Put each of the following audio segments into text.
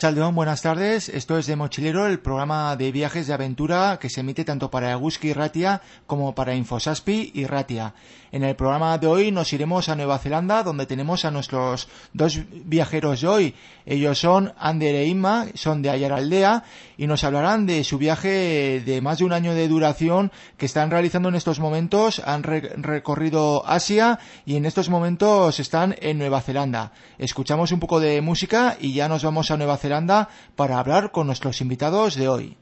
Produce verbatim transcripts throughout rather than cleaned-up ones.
Arratsaldeon, buenas tardes. Esto es de Mochilero, el programa de viajes de aventura que se emite tanto para Eguzki Irratia como para Infosaspi Irratia. En el programa de hoy nos iremos a Nueva Zelanda, donde tenemos a nuestros dos viajeros de hoy. Ellos son Ander e Inma, son de Aiaraldea, y nos hablarán de su viaje de más de un año de duración que están realizando en estos momentos. Han re- recorrido Asia y en estos momentos están en Nueva Zelanda. Escuchamos un poco de música y ya nos vamos a Nueva Zelanda para hablar con nuestros invitados de hoy.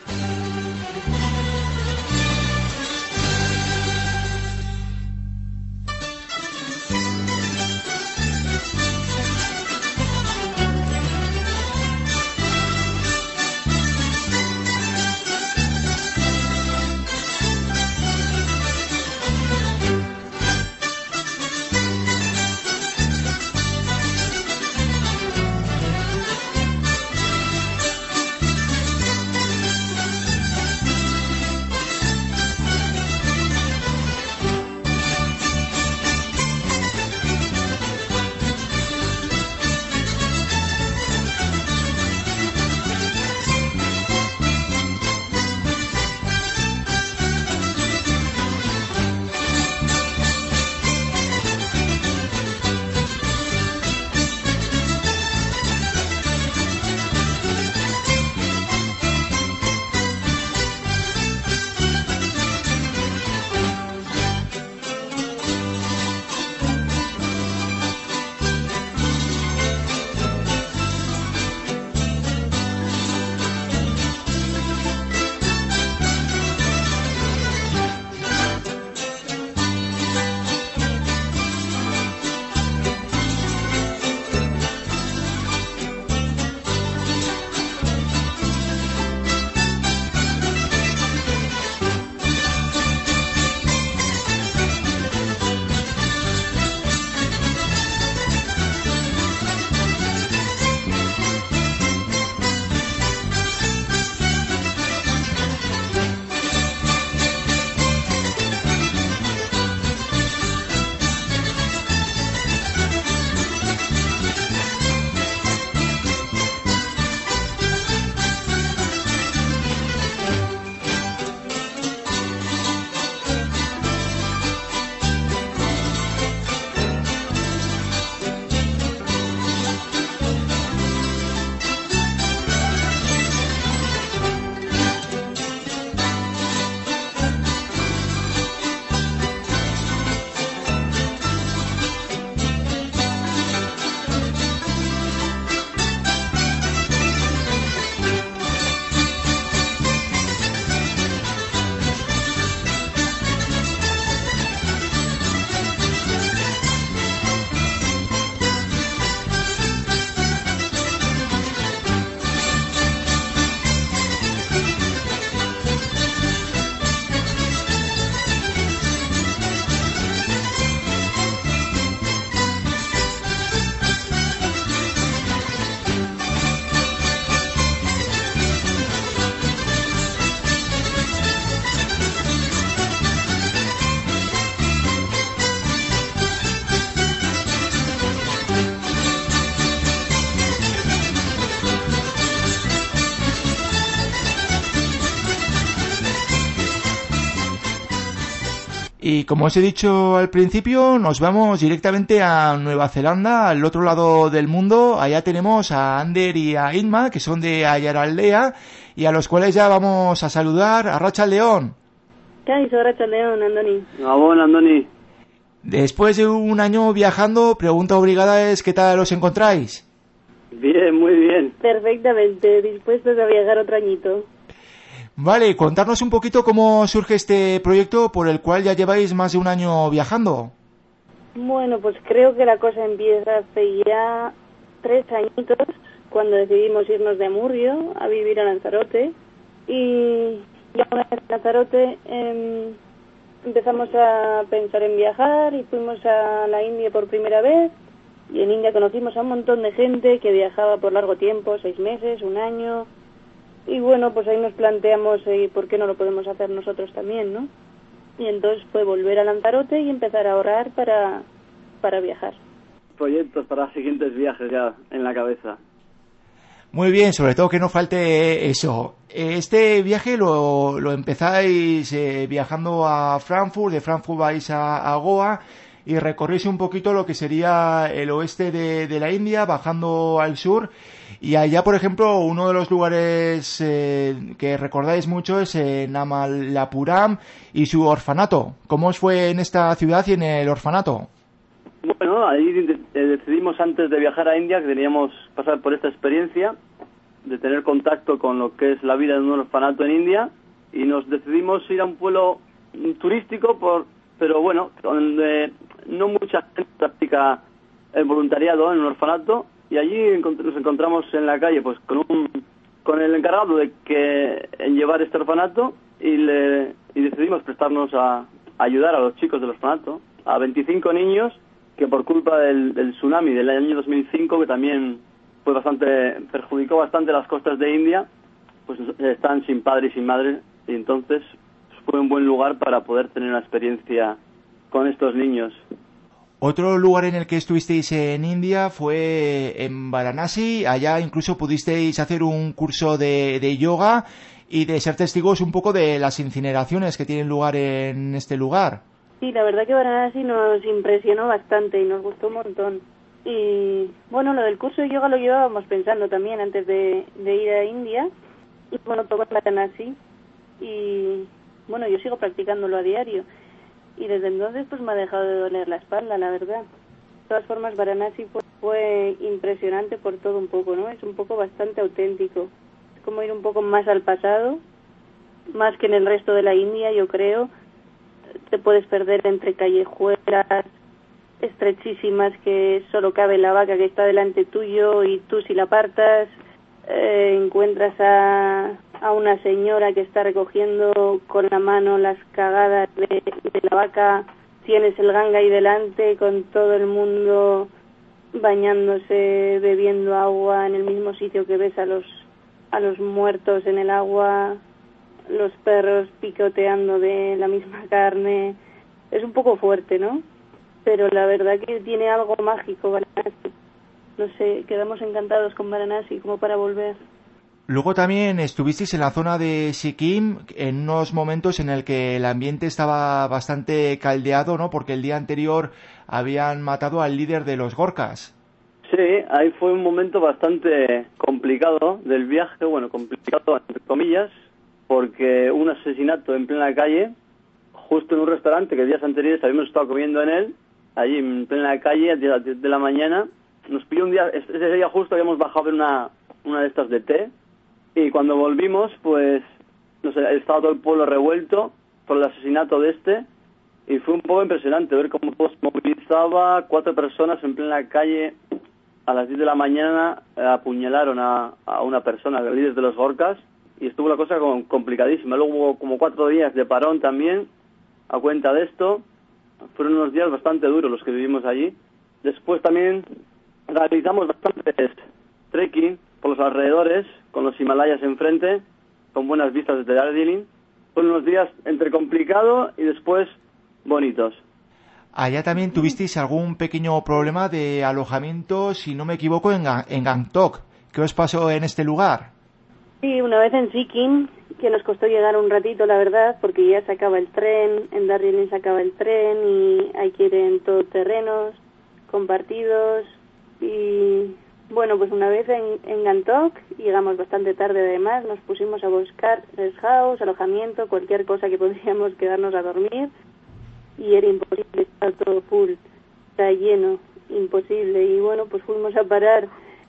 Y como os he dicho al principio, nos vamos directamente a Nueva Zelanda, al otro lado del mundo. Allá tenemos a Ander y a Inma, que son de Aiaraldea, y a los cuales ya vamos a saludar. Arratsaldeon. Kaixo, Arratsaldeon, Andoni. Gabon, Andoni. Después de un año viajando, pregunta obligada es ¿qué tal os encontráis? Bien, muy bien. Perfectamente, dispuestos a viajar otro añito. Vale, contarnos un poquito cómo surge este proyecto por el cual ya lleváis más de un año viajando. Bueno, pues creo que la cosa empieza hace ya tres añitos, cuando decidimos irnos de Amurrio a vivir a Lanzarote. Y ya una vez en Lanzarote eh, empezamos a pensar en viajar y fuimos a la India por primera vez. Y en India conocimos a un montón de gente que viajaba por largo tiempo, seis meses, un año. Y bueno, pues ahí nos planteamos eh, por qué no lo podemos hacer nosotros también, ¿no? Y entonces fue volver a Lanzarote y empezar a ahorrar para, para viajar. Proyectos para siguientes viajes ya en la cabeza. Muy bien, sobre todo que no falte eso. Este viaje lo, lo empezáis eh, viajando a Frankfurt, de Frankfurt vais a, a Goa y recorréis un poquito lo que sería el oeste de, de la India, bajando al sur. Y allá, por ejemplo, uno de los lugares eh, que recordáis mucho es eh, Namalapuram y su orfanato. ¿Cómo os fue en esta ciudad y en el orfanato? Bueno, ahí de- de- decidimos antes de viajar a India que teníamos pasar por esta experiencia de tener contacto con lo que es la vida de un orfanato en India y nos decidimos ir a un pueblo mm, turístico, por, pero bueno, donde no mucha gente practica el voluntariado en un orfanato y allí encont- nos encontramos en la calle pues con un con el encargado de que en llevar este orfanato y le y decidimos prestarnos a, a ayudar a los chicos del orfanato, a veinticinco niños que por culpa del, del tsunami del año dos mil cinco, que también fue bastante perjudicó bastante las costas de India, pues están sin padre y sin madre, y entonces fue un buen lugar para poder tener una experiencia con estos niños. Otro lugar en el que estuvisteis en India fue en Varanasi. Allá incluso pudisteis hacer un curso de, de yoga y de ser testigos un poco de las incineraciones que tienen lugar en este lugar. Sí, la verdad que Varanasi nos impresionó bastante y nos gustó un montón. Y bueno, lo del curso de yoga lo llevábamos pensando también antes de, de ir a India. Y bueno, tocó en Varanasi. Y bueno, yo sigo practicándolo a diario. Y desde entonces pues me ha dejado de doler la espalda, la verdad. De todas formas, Varanasi fue, fue impresionante por todo un poco, ¿no? Es un poco bastante auténtico. Es como ir un poco más al pasado, más que en el resto de la India, yo creo. Te puedes perder entre callejuelas estrechísimas que solo cabe la vaca que está delante tuyo y tú si la apartas eh, encuentras a, a una señora que está recogiendo con la mano las cagadas de, de la vaca, tienes el Ganga ahí delante con todo el mundo bañándose, bebiendo agua en el mismo sitio que ves a los a los muertos en el agua, los perros picoteando de la misma carne. Es un poco fuerte, ¿no? Pero la verdad que tiene algo mágico Varanasi. No sé, quedamos encantados con Varanasi como para volver. Luego también estuvisteis en la zona de Sikkim en unos momentos en el que el ambiente estaba bastante caldeado, ¿no? Porque el día anterior habían matado al líder de los Gorkhas. Sí, ahí fue un momento bastante complicado del viaje, bueno, complicado entre comillas, porque un asesinato en plena calle, justo en un restaurante que días anteriores habíamos estado comiendo en él, allí en plena calle, a las diez de la mañana, nos pilló un día, ese día justo habíamos bajado en una, una de estas de té, y cuando volvimos, pues, no sé, estaba todo el pueblo revuelto por el asesinato de este, y fue un poco impresionante ver cómo todo se movilizaba, cuatro personas en plena calle, a las diez de la mañana eh, apuñalaron a, a una persona, el líder de los Gorkhas, y estuvo la cosa como complicadísima. Luego hubo como cuatro días de parón también, a cuenta de esto. Fueron unos días bastante duros los que vivimos allí. Después también realizamos bastantes trekking por los alrededores, con los Himalayas enfrente, con buenas vistas desde Darjeeling. Fueron unos días entre complicado y después bonitos. Allá también tuvisteis algún pequeño problema de alojamiento, si no me equivoco, en, Ga- en Gangtok. ¿Qué os pasó en este lugar? Sí, una vez en Sikkim, que nos costó llegar un ratito, la verdad, porque ya se acaba el tren, en Darjeeling se acaba el tren y hay que ir en todoterrenos, compartidos. Y bueno, pues una vez en, en Gangtok, llegamos bastante tarde además, nos pusimos a buscar rest house, alojamiento, cualquier cosa que podríamos quedarnos a dormir. Y era imposible, estaba todo full, está lleno, imposible. Y bueno, pues fuimos a parar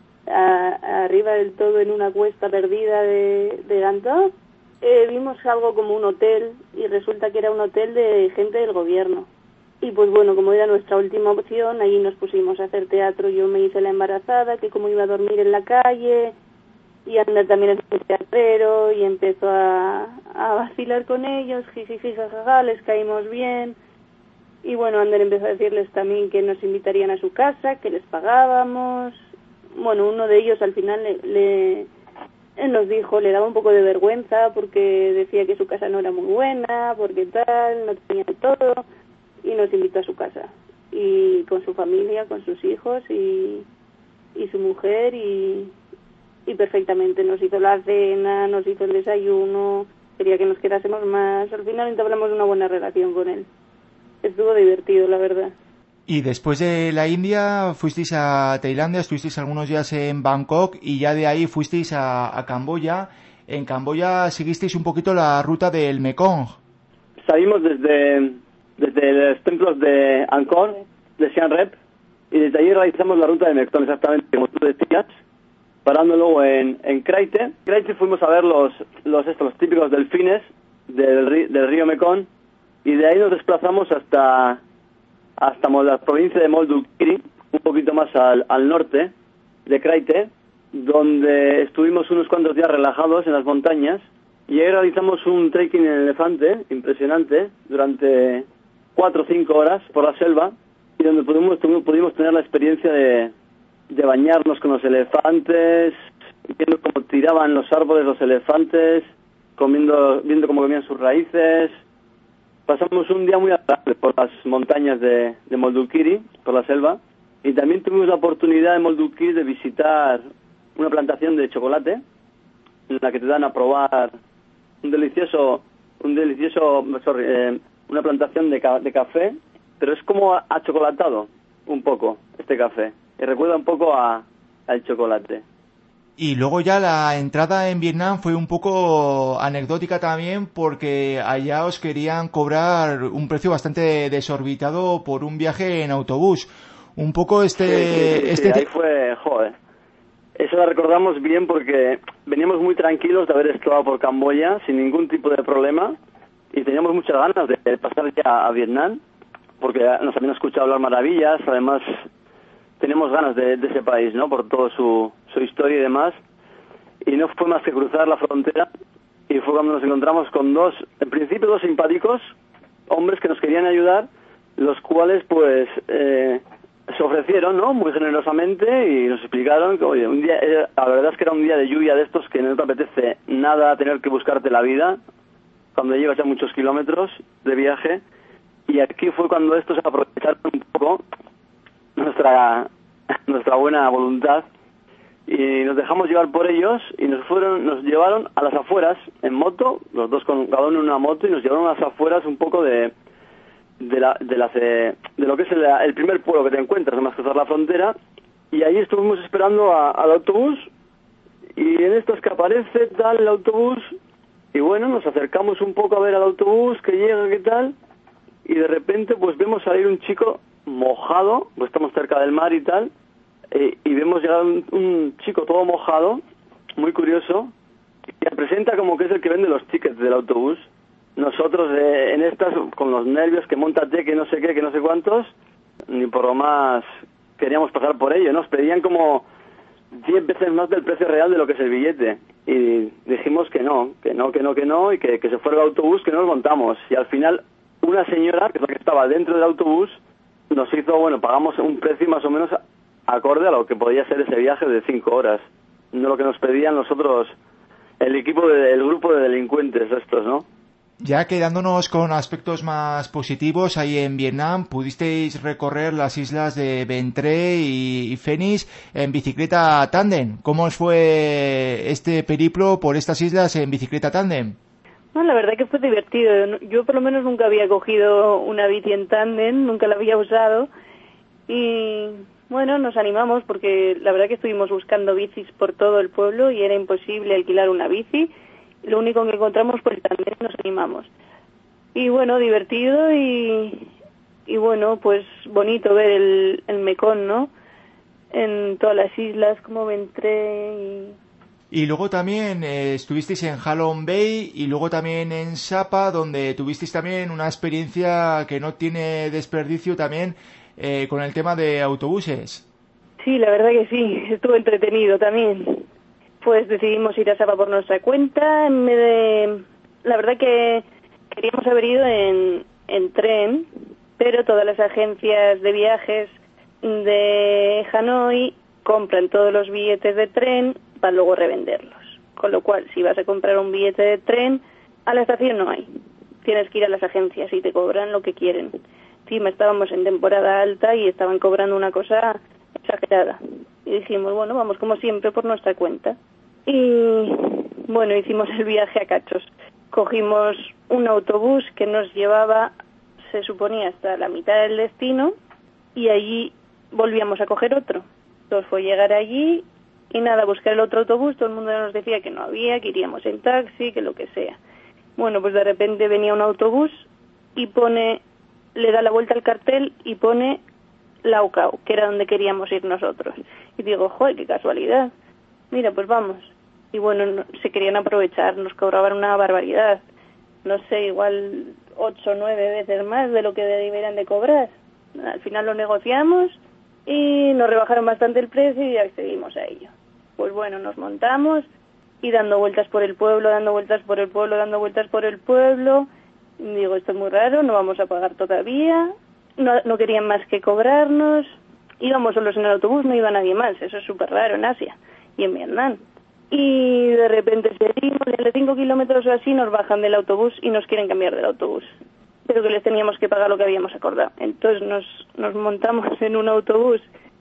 a, a arriba del todo en una cuesta perdida de, de Gangtok. Eh, vimos algo como un hotel y resulta que era un hotel de gente del gobierno. Y pues bueno, como era nuestra última opción, ahí nos pusimos a hacer teatro. Yo me hice la embarazada, que como iba a dormir en la calle, y Ander también es un teatrero y empezó a, a vacilar con ellos, jiji, jajaja, les caímos bien. Y bueno, Ander empezó a decirles también que nos invitarían a su casa, que les pagábamos. Bueno, uno de ellos al final le, le él nos dijo, le daba un poco de vergüenza porque decía que su casa no era muy buena, porque tal, no tenía todo, y nos invitó a su casa. Y con su familia, con sus hijos y, y su mujer y, y perfectamente. Nos hizo la cena, nos hizo el desayuno, quería que nos quedásemos más. Al final entablamos una buena relación con él. Estuvo divertido, la verdad. Y después de la India fuisteis a Tailandia, estuvisteis algunos días en Bangkok y ya de ahí fuisteis a, a Camboya. En Camboya seguisteis un poquito la ruta del Mekong. Salimos desde, desde los templos de Angkor, de Siem Reap, y desde allí realizamos la ruta del Mekong, exactamente como tú decías, parando luego en, en Craite. Craite fuimos a ver los, los, estos, los típicos delfines del, del río Mekong, y de ahí nos desplazamos hasta... hasta la provincia de Moldukiri, un poquito más al, al norte de Craite, donde estuvimos unos cuantos días relajados en las montañas, y ahí realizamos un trekking en elefante impresionante durante cuatro o cinco horas por la selva, y donde pudimos, pudimos tener la experiencia de, de bañarnos con los elefantes, viendo cómo tiraban los árboles los elefantes, comiendo, viendo cómo comían sus raíces. Pasamos un día muy agradable por las montañas de, de Moldukiri, por la selva, y también tuvimos la oportunidad en Moldukiri de visitar una plantación de chocolate, en la que te dan a probar un delicioso, un delicioso, sorry, eh, una plantación de, ca- de café, pero es como achocolatado un poco este café, y recuerda un poco a, al chocolate. Y luego ya la entrada en Vietnam fue un poco anecdótica también porque allá os querían cobrar un precio bastante desorbitado por un viaje en autobús. Un poco este... Sí, sí, sí, este sí. Ahí fue, joder. Eso la recordamos bien porque veníamos muy tranquilos de haber estado por Camboya sin ningún tipo de problema y teníamos muchas ganas de pasar ya a Vietnam porque nos habían escuchado hablar maravillas, además... Teníamos ganas de, de ese país, ¿no? Por toda su, su historia y demás. Y no fue más que cruzar la frontera. Y fue cuando nos encontramos con dos, en principio dos simpáticos hombres que nos querían ayudar, los cuales pues eh, se ofrecieron, ¿no? Muy generosamente y nos explicaron que, oye, un día, eh, la verdad es que era un día de lluvia de estos que no te apetece nada tener que buscarte la vida cuando llevas ya muchos kilómetros de viaje. Y aquí fue cuando estos aprovecharon un poco nuestra nuestra buena voluntad y nos dejamos llevar por ellos y nos fueron nos llevaron a las afueras en moto, los dos con cada uno en una moto, y nos llevaron a las afueras un poco de de la de, las, de, de lo que es el, el primer pueblo que te encuentras además cruzar la frontera, y ahí estuvimos esperando a, al autobús, y en esto es que aparece tal el autobús y bueno, nos acercamos un poco a ver al autobús que llega, qué tal, y de repente pues vemos salir un chico mojado, pues estamos cerca del mar y tal, eh, y vemos llegar un, un chico todo mojado, muy curioso, que presenta como que es el que vende los tickets del autobús. Nosotros eh, en estas, con los nervios, que móntate, que no sé qué, que no sé cuántos, ni por lo más queríamos pasar por ello, nos pedían como diez veces más del precio real de lo que es el billete, y dijimos que no, que no, que no, que no, y que, que se fuera el autobús, que no nos montamos, y al final una señora, que es la que estaba dentro del autobús, nos hizo, bueno, pagamos un precio más o menos acorde a lo que podía ser ese viaje de cinco horas. No lo que nos pedían nosotros, el equipo, de, el grupo de delincuentes estos, ¿no? Ya quedándonos con aspectos más positivos, ahí en Vietnam pudisteis recorrer las islas de Bến Tre y, y Phoenix en bicicleta tándem. ¿Cómo os fue este periplo por estas islas en bicicleta tándem? No, la verdad que fue divertido. Yo por lo menos nunca había cogido una bici en tándem, nunca la había usado. Y bueno, nos animamos porque la verdad que estuvimos buscando bicis por todo el pueblo y era imposible alquilar una bici. Lo único que encontramos fue el tándem, nos animamos. Y bueno, divertido y, y bueno, pues bonito ver el, el Mekong, ¿no? En todas las islas como Bến Tre y... Y luego también eh, estuvisteis en Halong Bay y luego también en Sapa, donde tuvisteis también una experiencia que no tiene desperdicio también eh, con el tema de autobuses. Sí, la verdad que sí, estuvo entretenido también. Pues decidimos ir a Sapa por nuestra cuenta. En vez de... La verdad que queríamos haber ido en, en tren, pero todas las agencias de viajes de Hanoi compran todos los billetes de tren para luego revenderlos. Con lo cual, si vas a comprar un billete de tren, a la estación no hay. Tienes que ir a las agencias y te cobran lo que quieren. Encima estábamos en temporada alta y estaban cobrando una cosa exagerada. Y dijimos, bueno, vamos como siempre por nuestra cuenta. Y bueno, hicimos el viaje a cachos. Cogimos un autobús que nos llevaba, se suponía, hasta la mitad del destino, y allí volvíamos a coger otro. Entonces fue llegar allí y nada, buscar el otro autobús, todo el mundo nos decía que no había, que iríamos en taxi, que lo que sea. Bueno, pues de repente venía un autobús y pone, le da la vuelta al cartel y pone Laucao, que era donde queríamos ir nosotros. Y digo, joder, qué casualidad. Mira, pues vamos. Y bueno, no, se querían aprovechar, nos cobraban una barbaridad. No sé, igual ocho o nueve veces más de lo que deberían de cobrar. Al final lo negociamos y nos rebajaron bastante el precio y accedimos a ello. Pues bueno, nos montamos y dando vueltas por el pueblo, dando vueltas por el pueblo, dando vueltas por el pueblo. Digo, esto es muy raro, no vamos a pagar todavía. No, no querían más que cobrarnos. Íbamos solos en el autobús, no iba nadie más. Eso es súper raro en Asia y en Vietnam. Y de repente seguimos, de cinco kilómetros o así nos bajan del autobús y nos quieren cambiar del autobús. Pero que les teníamos que pagar lo que habíamos acordado. Entonces nos, nos montamos en un autobús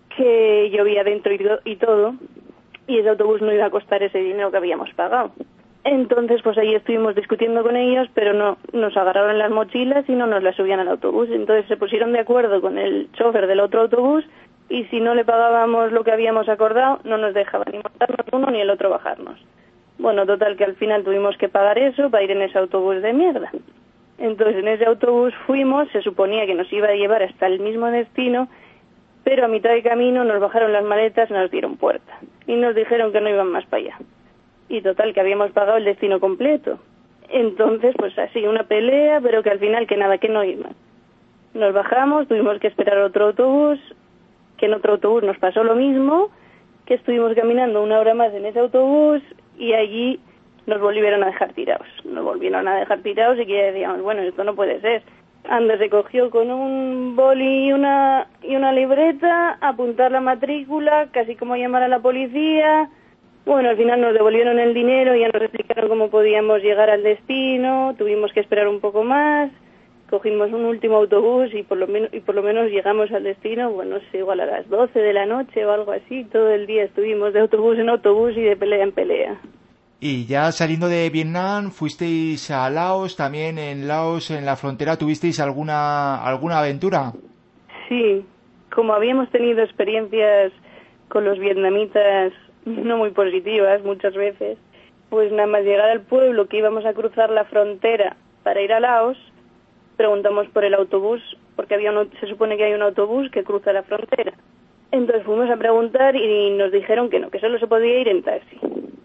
que llovía dentro y, y todo, y ese autobús no iba a costar ese dinero que habíamos pagado. Entonces pues ahí estuvimos discutiendo con ellos, pero no nos agarraron las mochilas y no nos las subían al autobús. Entonces se pusieron de acuerdo con el chofer del otro autobús y si no le pagábamos lo que habíamos acordado, no nos dejaban ni montarnos uno ni el otro bajarnos. Bueno, total que al final tuvimos que pagar eso para ir en ese autobús de mierda. Entonces en ese autobús fuimos, se suponía que nos iba a llevar hasta el mismo destino, pero a mitad de camino nos bajaron las maletas y nos dieron puerta. Y nos dijeron que no iban más para allá. Y total, que habíamos pagado el destino completo. Entonces, pues así, una pelea, pero que al final que nada, que no iban. Nos bajamos, tuvimos que esperar otro autobús, que en otro autobús nos pasó lo mismo, que estuvimos caminando una hora más en ese autobús y allí nos volvieron a dejar tirados. Nos volvieron a dejar tirados y que decíamos, bueno, esto no puede ser. Anda, se cogió con un boli y una, y una libreta, apuntar la matrícula, casi como llamar a la policía. Bueno, al final nos devolvieron el dinero, ya nos explicaron cómo podíamos llegar al destino, tuvimos que esperar un poco más, cogimos un último autobús y por lo menos y por lo menos llegamos al destino, bueno, no sé, igual a las doce de la noche o algo así. Todo el día estuvimos de autobús en autobús y de pelea en pelea. Y ya saliendo de Vietnam, fuisteis a Laos, también en Laos, en la frontera, ¿tuvisteis alguna alguna aventura? Sí, como habíamos tenido experiencias con los vietnamitas no muy positivas muchas veces, pues nada más llegar al pueblo que íbamos a cruzar la frontera para ir a Laos, preguntamos por el autobús, porque había uno, se supone que hay un autobús que cruza la frontera. Entonces fuimos a preguntar y nos dijeron que no, que solo se podía ir en taxi.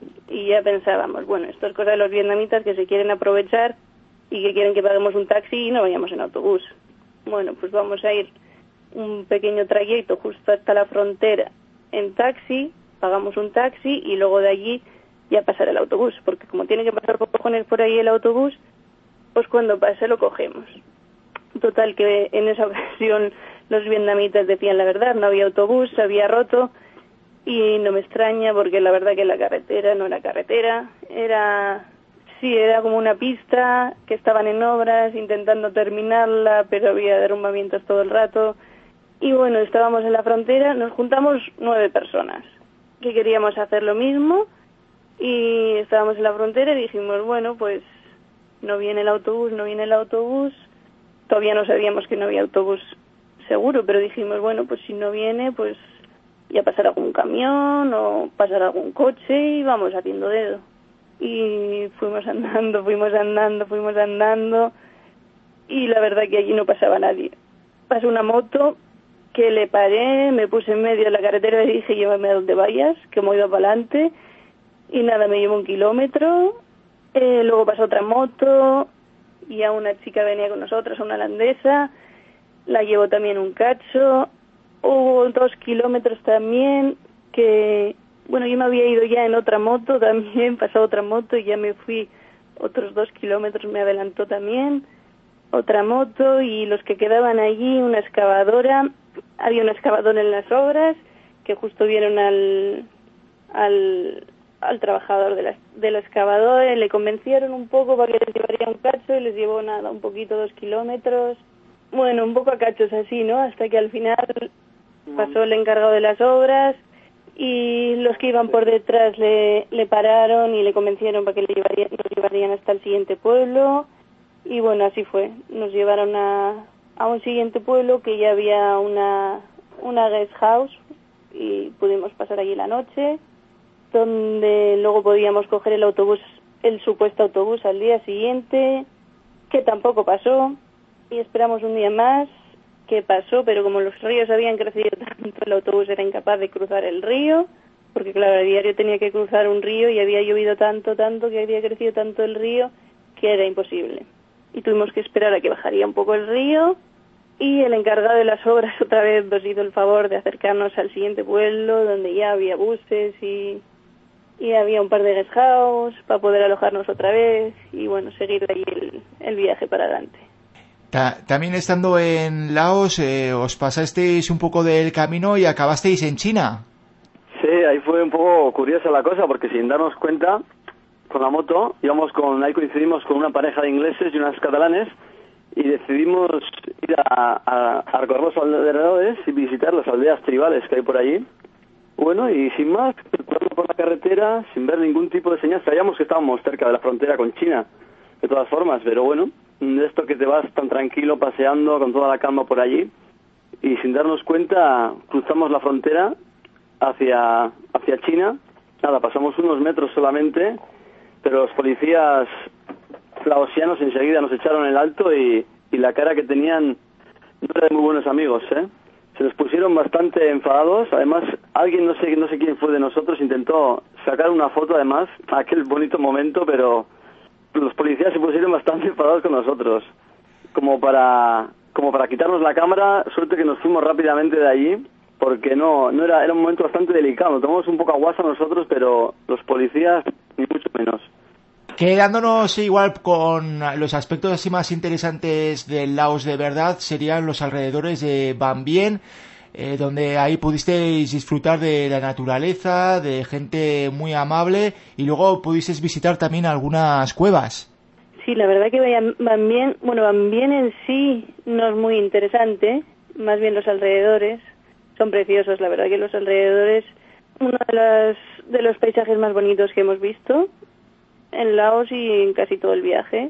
Y ya pensábamos, bueno, esto es cosa de los vietnamitas que se quieren aprovechar y que quieren que paguemos un taxi y no vayamos en autobús. Bueno, pues vamos a ir un pequeño trayecto justo hasta la frontera en taxi, pagamos un taxi y luego de allí ya pasar el autobús, porque como tiene que pasar por cojones por ahí el autobús, pues cuando pase lo cogemos. Total, que en esa ocasión los vietnamitas decían la verdad, no había autobús, se había roto. Y no me extraña porque la verdad que la carretera no era carretera, era, sí, era como una pista que estaban en obras intentando terminarla, pero había derrumbamientos todo el rato. Y bueno, estábamos en la frontera, nos juntamos nueve personas que queríamos hacer lo mismo y estábamos en la frontera y dijimos, bueno, pues no viene el autobús, no viene el autobús. Todavía no sabíamos que no había autobús seguro, pero dijimos, bueno, pues si no viene, pues ya pasará algún camión o pasará algún coche y vamos haciendo dedo. Y fuimos andando, fuimos andando, fuimos andando y la verdad que allí no pasaba nadie. Pasó una moto que le paré, me puse en medio de la carretera y dije, llévame a donde vayas, que me iba para adelante. Y nada, me llevó un kilómetro, eh, luego pasó otra moto y a una chica venía con nosotros, una holandesa, la llevó también un cacho. Hubo dos kilómetros también que, bueno, yo me había ido ya en otra moto también, pasó otra moto y ya me fui otros dos kilómetros, me adelantó también otra moto y los que quedaban allí, una excavadora, había una excavadora en las obras que justo vieron al al, al trabajador de la, de la excavadora y le convencieron un poco para que les llevaría un cacho y les llevó nada, un poquito, dos kilómetros, bueno, un poco a cachos así, ¿no? Hasta que al final pasó el encargado de las obras y los que iban por detrás le, le pararon y le convencieron para que le llevarían, nos llevarían hasta el siguiente pueblo. Y bueno, así fue. Nos llevaron a, a un siguiente pueblo que ya había una, una guest house y pudimos pasar allí la noche, donde luego podíamos coger el autobús, el supuesto autobús al día siguiente, que tampoco pasó, y esperamos un día más, que pasó, pero como los ríos habían crecido tanto, el autobús era incapaz de cruzar el río, porque claro, a diario tenía que cruzar un río y había llovido tanto, tanto, que había crecido tanto el río, que era imposible. Y tuvimos que esperar a que bajaría un poco el río, y el encargado de las obras otra vez nos hizo el favor de acercarnos al siguiente pueblo, donde ya había buses y, y había un par de guest house para poder alojarnos otra vez, y bueno, seguir ahí el, el viaje para adelante. Ta- también estando en Laos, eh, os pasasteis un poco del camino y acabasteis en China. Sí, ahí fue un poco curiosa la cosa, porque sin darnos cuenta, con la moto, íbamos con, ahí coincidimos con una pareja de ingleses y unas catalanes, y decidimos ir a, a, a recorrer los alrededores y visitar las aldeas tribales que hay por allí. Bueno, y sin más, circulando por la carretera, sin ver ningún tipo de señal, sabíamos que estábamos cerca de la frontera con China, de todas formas, pero bueno, de esto que te vas tan tranquilo paseando con toda la calma por allí, y sin darnos cuenta cruzamos la frontera hacia hacia China. Nada, pasamos unos metros solamente, pero los policías laosianos enseguida nos echaron el alto, y, y la cara que tenían no era de muy buenos amigos, ¿eh? Se nos pusieron bastante enfadados. Además, alguien, no sé no sé quién fue de nosotros, intentó sacar una foto, además, a aquel bonito momento, pero los policías se pusieron bastante enfadados con nosotros, como para como para quitarnos la cámara. Suerte que nos fuimos rápidamente de allí, porque no no era era un momento bastante delicado. Nos tomamos un poco a guasa nosotros, pero los policías ni mucho menos. Quedándonos igual con los aspectos así más interesantes del Laos de verdad, serían los alrededores de Ban Bien, eh, donde ahí pudisteis disfrutar de la naturaleza, de gente muy amable, y luego pudisteis visitar también algunas cuevas. Sí, la verdad que Ban Bien, bueno, Ban Bien en sí no es muy interesante, más bien los alrededores son preciosos. La verdad que los alrededores, uno de los, de los paisajes más bonitos que hemos visto en Laos y en casi todo el viaje.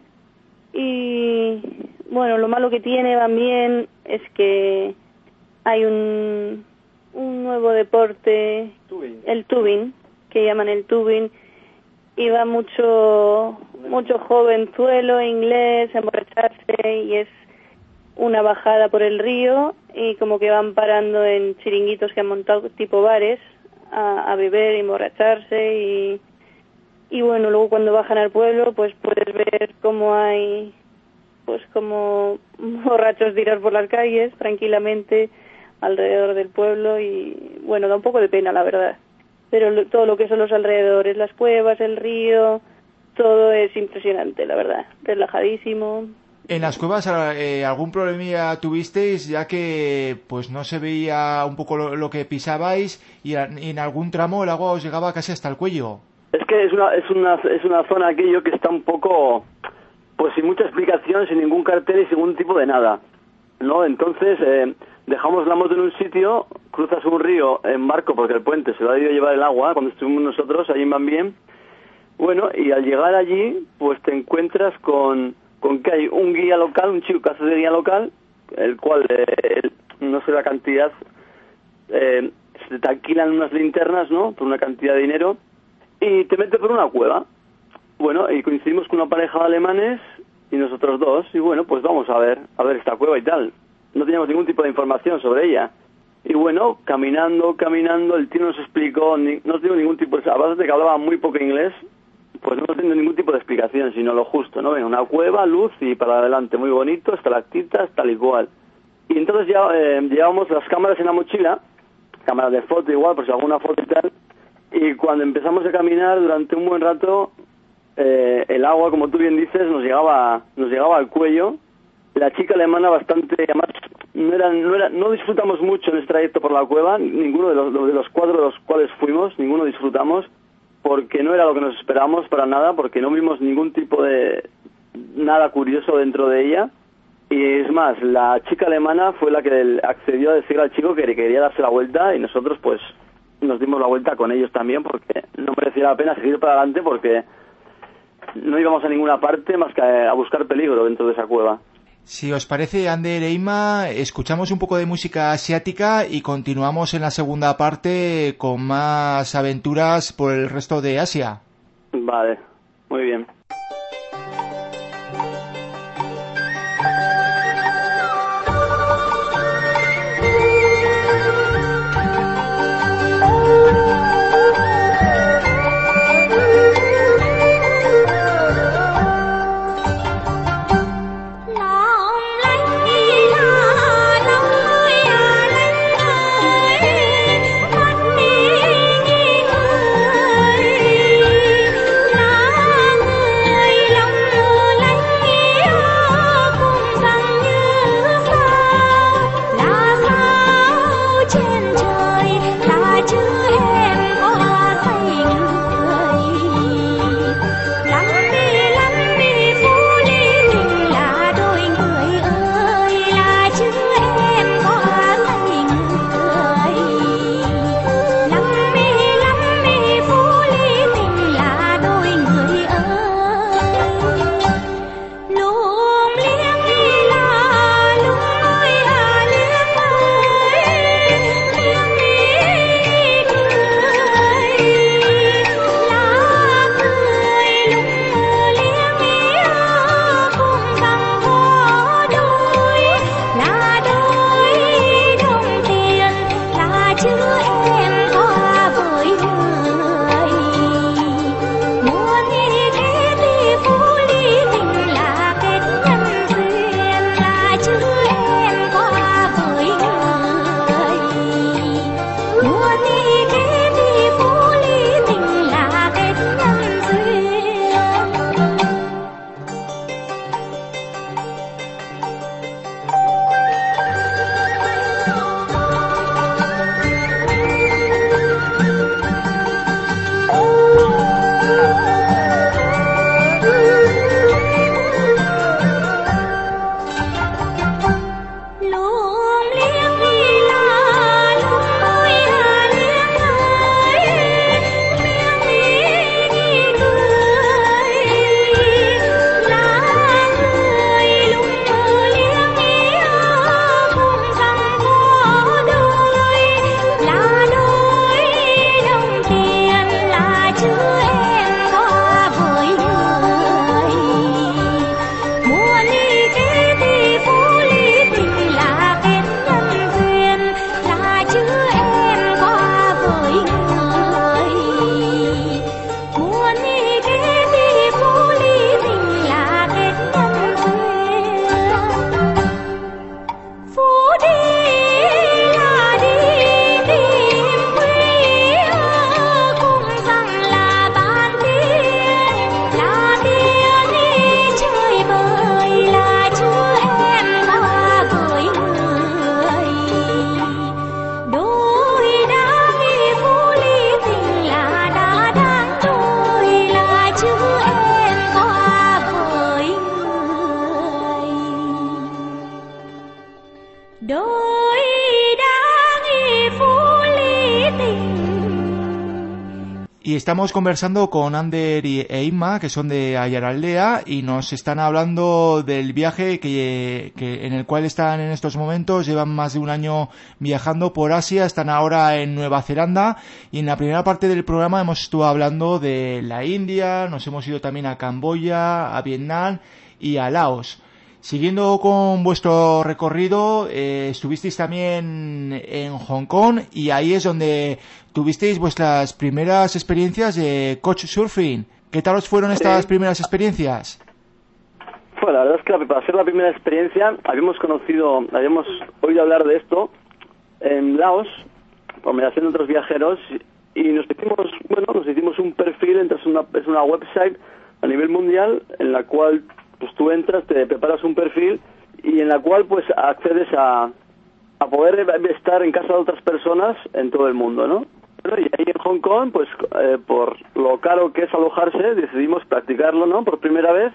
Y bueno, lo malo que tiene Ban Bien es que hay un, un nuevo deporte, tubing. el tubing, que llaman el tubing, y va mucho mucho jovenzuelo inglés a emborracharse, y es una bajada por el río, y como que van parando en chiringuitos que han montado tipo bares a, a beber y emborracharse, y Y bueno, luego cuando bajan al pueblo, pues puedes ver cómo hay, pues como borrachos tirar por las calles tranquilamente alrededor del pueblo, y bueno, da un poco de pena, la verdad. Pero lo, todo lo que son los alrededores, las cuevas, el río, todo es impresionante, la verdad. Relajadísimo. En las cuevas, eh, ¿algún problemilla tuvisteis, ya que pues no se veía un poco lo, lo que pisabais, y en, en algún tramo el agua os llegaba casi hasta el cuello? Es que es una es una es una zona aquello que está un poco, pues sin mucha explicación, sin ningún cartel y sin ningún tipo de nada, ¿no? Entonces eh, dejamos la moto en un sitio, cruzas un río en barco porque el puente se lo ha ido a llevar el agua cuando estuvimos nosotros allí en Ban Bien. Bueno, y al llegar allí pues te encuentras con con que hay un guía local, un chico que hace de guía local, el cual eh, el, no sé la cantidad, eh, se te alquilan unas linternas, ¿no? Por una cantidad de dinero, y te mete por una cueva. Bueno, y coincidimos con una pareja de alemanes y nosotros dos, y bueno, pues vamos a ver, a ver esta cueva y tal. No teníamos ningún tipo de información sobre ella. Y bueno, caminando, caminando, el tío nos explicó, ni, no tengo ningún tipo de... A base de que hablaba muy poco inglés, pues no tengo ningún tipo de explicación, sino lo justo, ¿no? Venga, una cueva, luz y para adelante, muy bonito, estalactitas, tal y cual. Y entonces ya eh, llevábamos las cámaras en la mochila, cámaras de foto igual, por si alguna foto y tal. Y cuando empezamos a caminar durante un buen rato, eh, el agua, como tú bien dices, nos llegaba nos llegaba al cuello. La chica alemana bastante, además, no era, no era, no disfrutamos mucho en este trayecto por la cueva, ninguno de los, de los cuatro de los cuales fuimos, ninguno disfrutamos, porque no era lo que nos esperábamos para nada, porque no vimos ningún tipo de nada curioso dentro de ella. Y es más, la chica alemana fue la que accedió a decirle al chico que quería darse la vuelta, y nosotros pues nos dimos la vuelta con ellos también, porque no merecía la pena seguir para adelante, porque no íbamos a ninguna parte más que a buscar peligro dentro de esa cueva. Si os parece, Ander e Inma, escuchamos un poco de música asiática y continuamos en la segunda parte con más aventuras por el resto de Asia. Vale, muy bien. Y estamos conversando con Ander e Inma, que son de Aiaraldea, y nos están hablando del viaje que, que en el cual están en estos momentos. Llevan más de un año viajando por Asia, están ahora en Nueva Zelanda, y en la primera parte del programa hemos estado hablando de la India, nos hemos ido también a Camboya, a Vietnam y a Laos. Siguiendo con vuestro recorrido, eh, estuvisteis también en Hong Kong, y ahí es donde tuvisteis vuestras primeras experiencias de couchsurfing. ¿Qué tal os fueron estas sí. primeras experiencias? Pues la verdad es que para ser la primera experiencia habíamos conocido, habíamos oído hablar de esto en Laos, por mediación de otros viajeros, y nos hicimos, bueno, nos hicimos un perfil, entonces una, es una website a nivel mundial en la cual pues tú entras, te preparas un perfil y en la cual pues accedes a, a poder estar en casa de otras personas en todo el mundo, ¿no? Bueno, y ahí en Hong Kong, pues eh, por lo caro que es alojarse, decidimos practicarlo, ¿no? Por primera vez,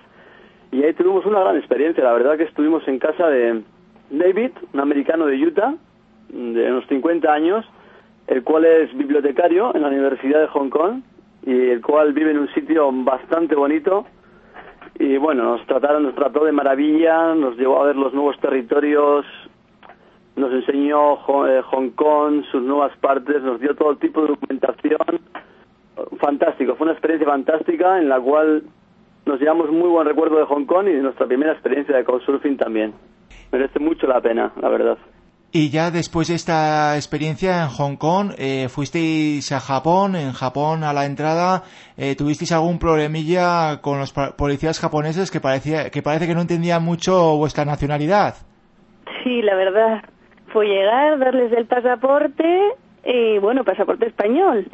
y ahí tuvimos una gran experiencia. La verdad que estuvimos en casa de David, un americano de Utah, de unos cincuenta años, el cual es bibliotecario en la Universidad de Hong Kong y el cual vive en un sitio bastante bonito. Y bueno, nos trataron, nos trató de maravilla, nos llevó a ver los nuevos territorios, nos enseñó Hong Kong, sus nuevas partes, nos dio todo tipo de documentación. Fantástico, fue una experiencia fantástica en la cual nos llevamos muy buen recuerdo de Hong Kong y de nuestra primera experiencia de couchsurfing también. Merece mucho la pena, la verdad. Y ya después de esta experiencia en Hong Kong, eh, fuisteis a Japón. En Japón, a la entrada, eh, tuvisteis algún problemilla con los policías japoneses que parecía que parece que no entendían mucho vuestra nacionalidad. Sí, la verdad. Fue llegar, darles el pasaporte, y bueno, pasaporte español.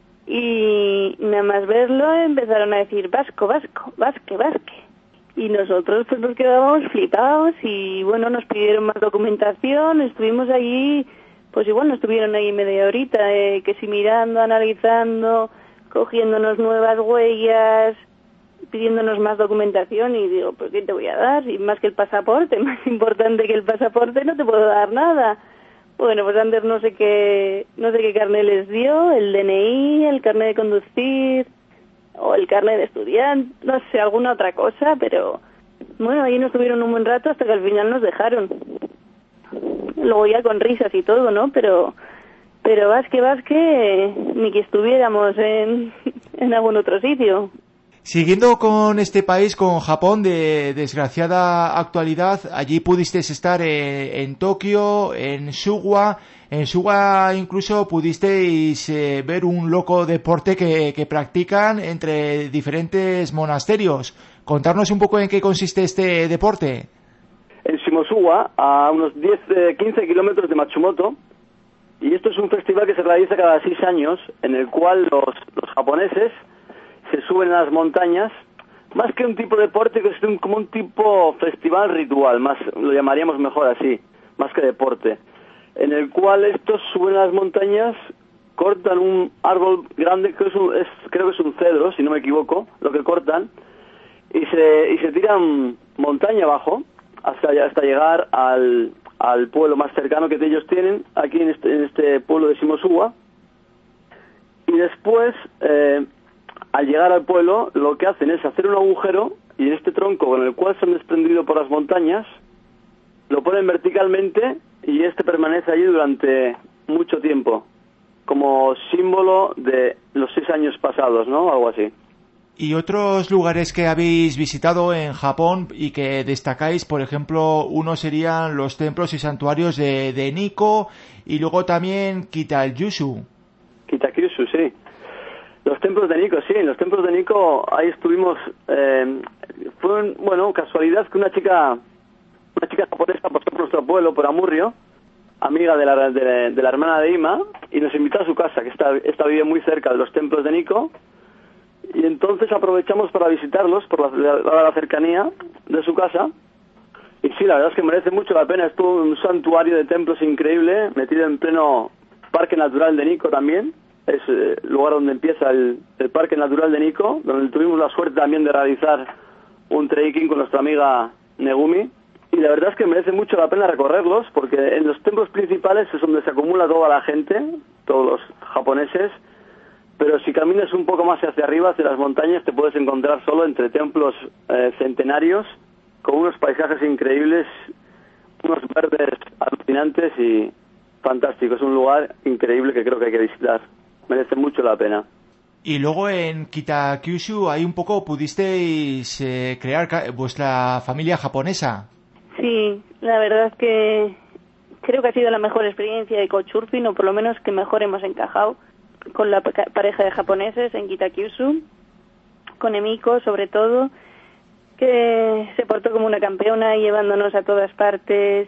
Y nada más verlo empezaron a decir vasco, vasco, vasque, vasque. Y nosotros pues nos quedábamos flipados y bueno, nos pidieron más documentación, estuvimos allí, pues igual nos estuvieron ahí media horita, eh, que si mirando, analizando, cogiéndonos nuevas huellas, pidiéndonos más documentación y digo, pues ¿qué te voy a dar? Y más que el pasaporte, más importante que el pasaporte no te puedo dar nada. Bueno, pues antes no sé qué, no sé qué carnet les dio, el D N I, el carnet de conducir, o el carnet de estudiante, no sé, alguna otra cosa, pero bueno, ahí nos estuvieron un buen rato hasta que al final nos dejaron. Luego ya con risas y todo, ¿no? Pero, pero vas que vas que ni que estuviéramos en, en algún otro sitio. Siguiendo con este país, con Japón, de desgraciada actualidad, allí pudisteis estar en, en Tokio, en Suwa. En Suwa incluso pudisteis eh, ver un loco deporte que, que practican entre diferentes monasterios. Contarnos un poco en qué consiste este deporte. En Shimosuwa, a unos diez a quince kilómetros de Matsumoto, y esto es un festival que se realiza cada seis años, en el cual los, los japoneses se suben a las montañas, más que un tipo de deporte, que es un, como un tipo festival ritual, más lo llamaríamos mejor así, más que deporte, en el cual estos suben a las montañas, cortan un árbol grande, que es un, es, creo que es un cedro, si no me equivoco, lo que cortan, y se, y se tiran montaña abajo, hasta, hasta llegar al, al pueblo más cercano que ellos tienen, aquí en este, en este pueblo de Shimosuwa, y después... Eh, al llegar al pueblo, lo que hacen es hacer un agujero y en este tronco con el cual se han desprendido por las montañas, lo ponen verticalmente y este permanece allí durante mucho tiempo, como símbolo de los seis años pasados, ¿no? Algo así. ¿Y otros lugares que habéis visitado en Japón y que destacáis? Por ejemplo, uno serían los templos y santuarios de, de Nikko y luego también Kitakyushu. Kitakyushu, sí. Los templos de Nikko, sí, en los templos de Nikko ahí estuvimos, eh, fue, bueno, casualidad que una chica, una chica japonesa pasó por nuestro pueblo, por Amurrio, amiga de la, de, de la hermana de Ima, y nos invitó a su casa, que está, está vive muy cerca de los templos de Nikko, y entonces aprovechamos para visitarlos por la, la, la cercanía de su casa, y sí, la verdad es que merece mucho la pena. Estuvo un santuario de templos increíble, metido en pleno Parque Natural de Nikko también. Es el lugar donde empieza el, el Parque Natural de Nikko, donde tuvimos la suerte también de realizar un trekking con nuestra amiga Negumi, y la verdad es que merece mucho la pena recorrerlos, porque en los templos principales es donde se acumula toda la gente, todos los japoneses, pero si caminas un poco más hacia arriba, hacia las montañas, te puedes encontrar solo entre templos eh, centenarios, con unos paisajes increíbles, unos verdes alucinantes y fantástico. Es un lugar increíble que creo que hay que visitar. Merece mucho la pena. Y luego en Kitakyushu ahí un poco pudisteis eh, crear vuestra familia japonesa. Sí, la verdad es que creo que ha sido la mejor experiencia de couchsurfing, o por lo menos que mejor hemos encajado con la pareja de japoneses en Kitakyushu, con Emiko sobre todo, que se portó como una campeona llevándonos a todas partes.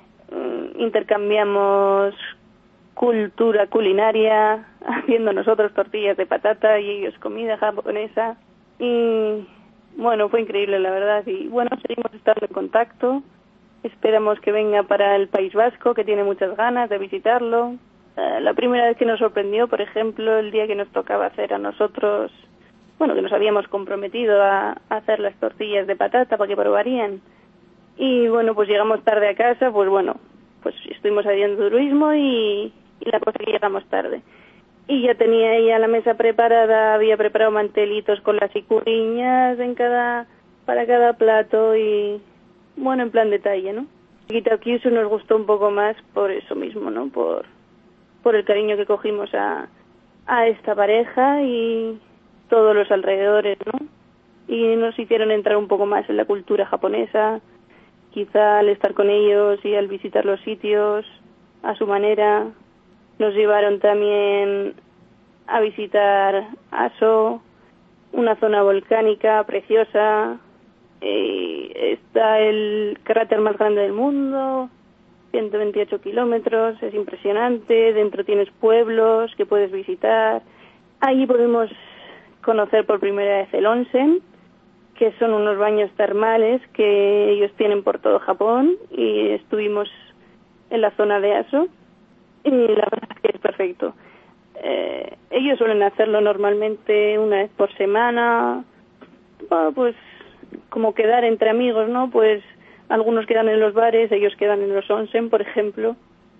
Intercambiamos cultura culinaria, haciendo nosotros tortillas de patata y ellos comida japonesa, y bueno, fue increíble la verdad. Y bueno, seguimos estando en contacto, esperamos que venga para el País Vasco, que tiene muchas ganas de visitarlo. Uh, la primera vez que nos sorprendió, por ejemplo, el día que nos tocaba hacer a nosotros, bueno, que nos habíamos comprometido a, a hacer las tortillas de patata para que probarían, y bueno, pues llegamos tarde a casa, pues bueno, pues estuvimos haciendo turismo y, y la cosa que llegamos tarde. Y ya tenía ella la mesa preparada, había preparado mantelitos con las icurriñas en cada, para cada plato y, bueno, en plan detalle, ¿no? Kitao-Kyushu nos gustó un poco más por eso mismo, ¿no? Por, por el cariño que cogimos a, a esta pareja y todos los alrededores, ¿no? Y nos hicieron entrar un poco más en la cultura japonesa, quizá al estar con ellos y al visitar los sitios a su manera. Nos llevaron también a visitar Aso, una zona volcánica preciosa. Y está el cráter más grande del mundo, ciento veintiocho kilómetros, es impresionante. Dentro tienes pueblos que puedes visitar. Allí podemos conocer por primera vez el onsen, que son unos baños termales que ellos tienen por todo Japón, y estuvimos en la zona de Aso y la verdad es que es perfecto. Eh, ellos suelen hacerlo normalmente una vez por semana, bueno, pues como quedar entre amigos, ¿no? Pues algunos quedan en los bares, ellos quedan en los onsen, por ejemplo,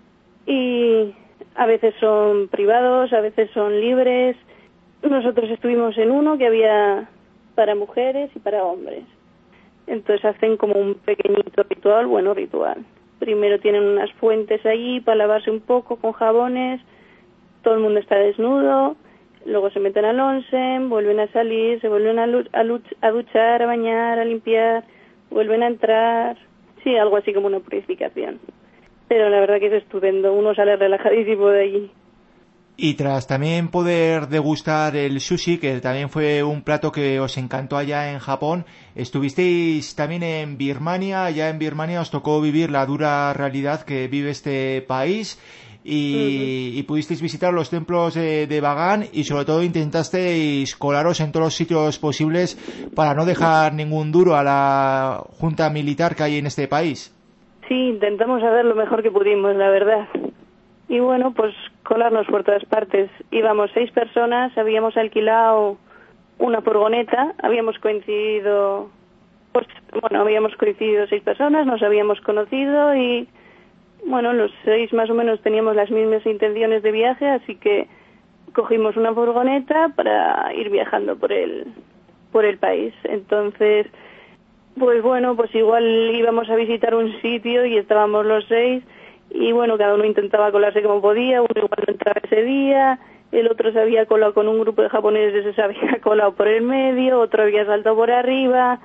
y a veces son privados, a veces son libres. Nosotros estuvimos en uno que había para mujeres y para hombres. Entonces hacen como un pequeñito ritual, bueno, ritual. Primero tienen unas fuentes allí para lavarse un poco con jabones, todo el mundo está desnudo, luego se meten al onsen, vuelven a salir, se vuelven a, lu- a, luch- a duchar, a bañar, a limpiar, vuelven a entrar, sí, algo así como una purificación. Pero la verdad que es estupendo, uno sale relajadísimo de allí. Y tras también poder degustar el sushi, que también fue un plato que os encantó allá en Japón, estuvisteis también en Birmania. Allá en Birmania os tocó vivir la dura realidad que vive este país y, uh-huh. y pudisteis visitar los templos de, de Bagan, y sobre todo intentasteis colaros en todos los sitios posibles para no dejar ningún duro a la junta militar que hay en este país. Sí, intentamos hacer lo mejor que pudimos, la verdad. Y bueno, pues colarnos por todas partes. Íbamos seis personas, habíamos alquilado una furgoneta, habíamos coincidido, pues bueno, habíamos coincidido seis personas, nos habíamos conocido y bueno, los seis más o menos teníamos las mismas intenciones de viaje, así que cogimos una furgoneta para ir viajando por el, por el país. Entonces, pues bueno, pues igual íbamos a visitar un sitio y estábamos los seis. Y bueno, cada uno intentaba colarse como podía, uno igual no entraba ese día, el otro se había colado con un grupo de japoneses, se había colado por el medio, otro había saltado por arriba,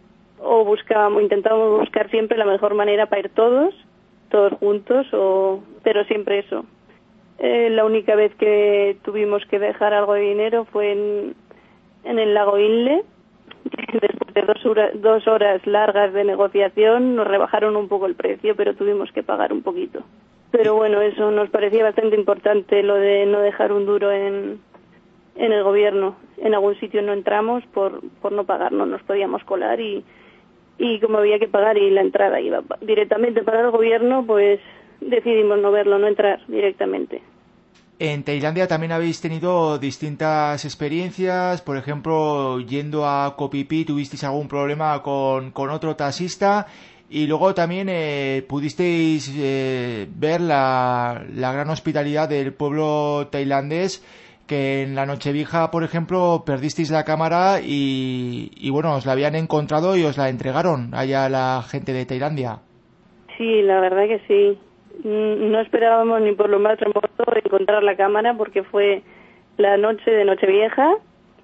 o buscábamos, intentábamos buscar siempre la mejor manera para ir todos, todos juntos, o pero siempre eso. Eh, la única vez que tuvimos que dejar algo de dinero fue en, en el lago Inle. Después de dos, hora, dos horas largas de negociación nos rebajaron un poco el precio, pero tuvimos que pagar un poquito. Pero bueno, eso nos parecía bastante importante, lo de no dejar un duro en, en el gobierno. En algún sitio no entramos por, por no pagar, no nos podíamos colar y, y como había que pagar y la entrada iba directamente para el gobierno, pues decidimos no verlo, no entrar directamente. En Tailandia también habéis tenido distintas experiencias, por ejemplo, yendo a Koh Phi Phi tuvisteis algún problema con, con otro taxista, y luego también eh, pudisteis eh, ver la, la gran hospitalidad del pueblo tailandés, que en la Nochevieja, por ejemplo, perdisteis la cámara y, y bueno, os la habían encontrado y os la entregaron allá la gente de Tailandia. Sí, la verdad que sí. No esperábamos ni por lo más remoto encontrar la cámara porque fue la noche de Nochevieja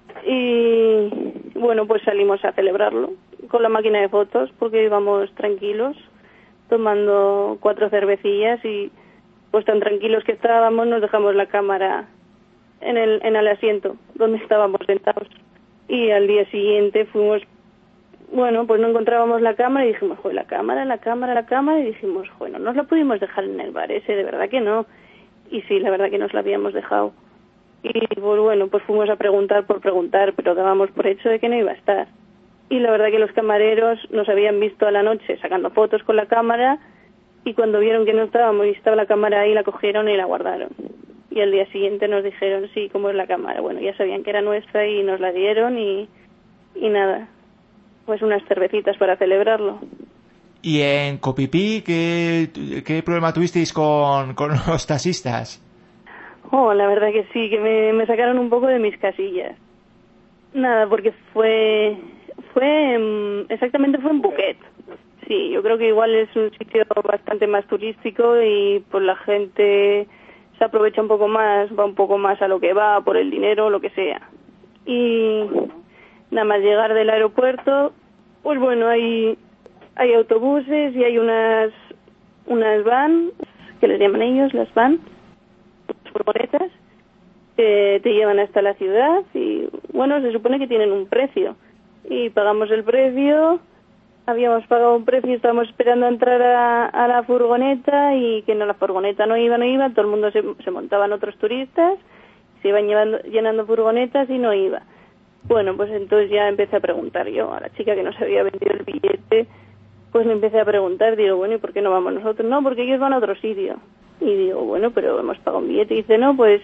y bueno, pues salimos a celebrarlo con la máquina de fotos porque íbamos tranquilos tomando cuatro cervecillas y pues tan tranquilos que estábamos nos dejamos la cámara en el, en el asiento donde estábamos sentados y al día siguiente fuimos. Bueno, pues no encontrábamos la cámara y dijimos, joder, la cámara, la cámara, la cámara, y dijimos, bueno, nos la pudimos dejar en el bar ese, de verdad que no. Y sí, la verdad que nos la habíamos dejado. Y pues bueno, pues fuimos a preguntar por preguntar, pero dábamos por hecho de que no iba a estar. Y la verdad que los camareros nos habían visto a la noche sacando fotos con la cámara y cuando vieron que no estábamos y estaba la cámara ahí, la cogieron y la guardaron. Y al día siguiente nos dijeron, sí, ¿cómo es la cámara? Bueno, ya sabían que era nuestra y nos la dieron y, y nada. Pues unas cervecitas para celebrarlo. ¿Y en Koh Phi Phi qué, qué problema tuvisteis con, con los taxistas? Oh, la verdad que sí, que me, me sacaron un poco de mis casillas. Nada, porque fue, fue, exactamente fue en Phuket. Sí, yo creo que igual es un sitio bastante más turístico y pues la gente se aprovecha un poco más, va un poco más a lo que va, por el dinero, lo que sea. Y nada más llegar del aeropuerto, pues bueno, hay, hay autobuses y hay unas, unas van, que les llaman ellos, las van, furgonetas, que te llevan hasta la ciudad y bueno, se supone que tienen un precio y pagamos el precio, habíamos pagado un precio y estábamos esperando a entrar a, a la furgoneta y que no, la furgoneta no iba, no iba, todo el mundo se, se montaban otros turistas, se iban llevando, llenando furgonetas y no iba. Bueno, pues entonces ya empecé a preguntar yo a la chica que nos había vendido el billete, pues le empecé a preguntar, digo, bueno, ¿y por qué no vamos nosotros? No, porque ellos van a otro sitio. Y digo, bueno, pero hemos pagado un billete. Y dice, no, pues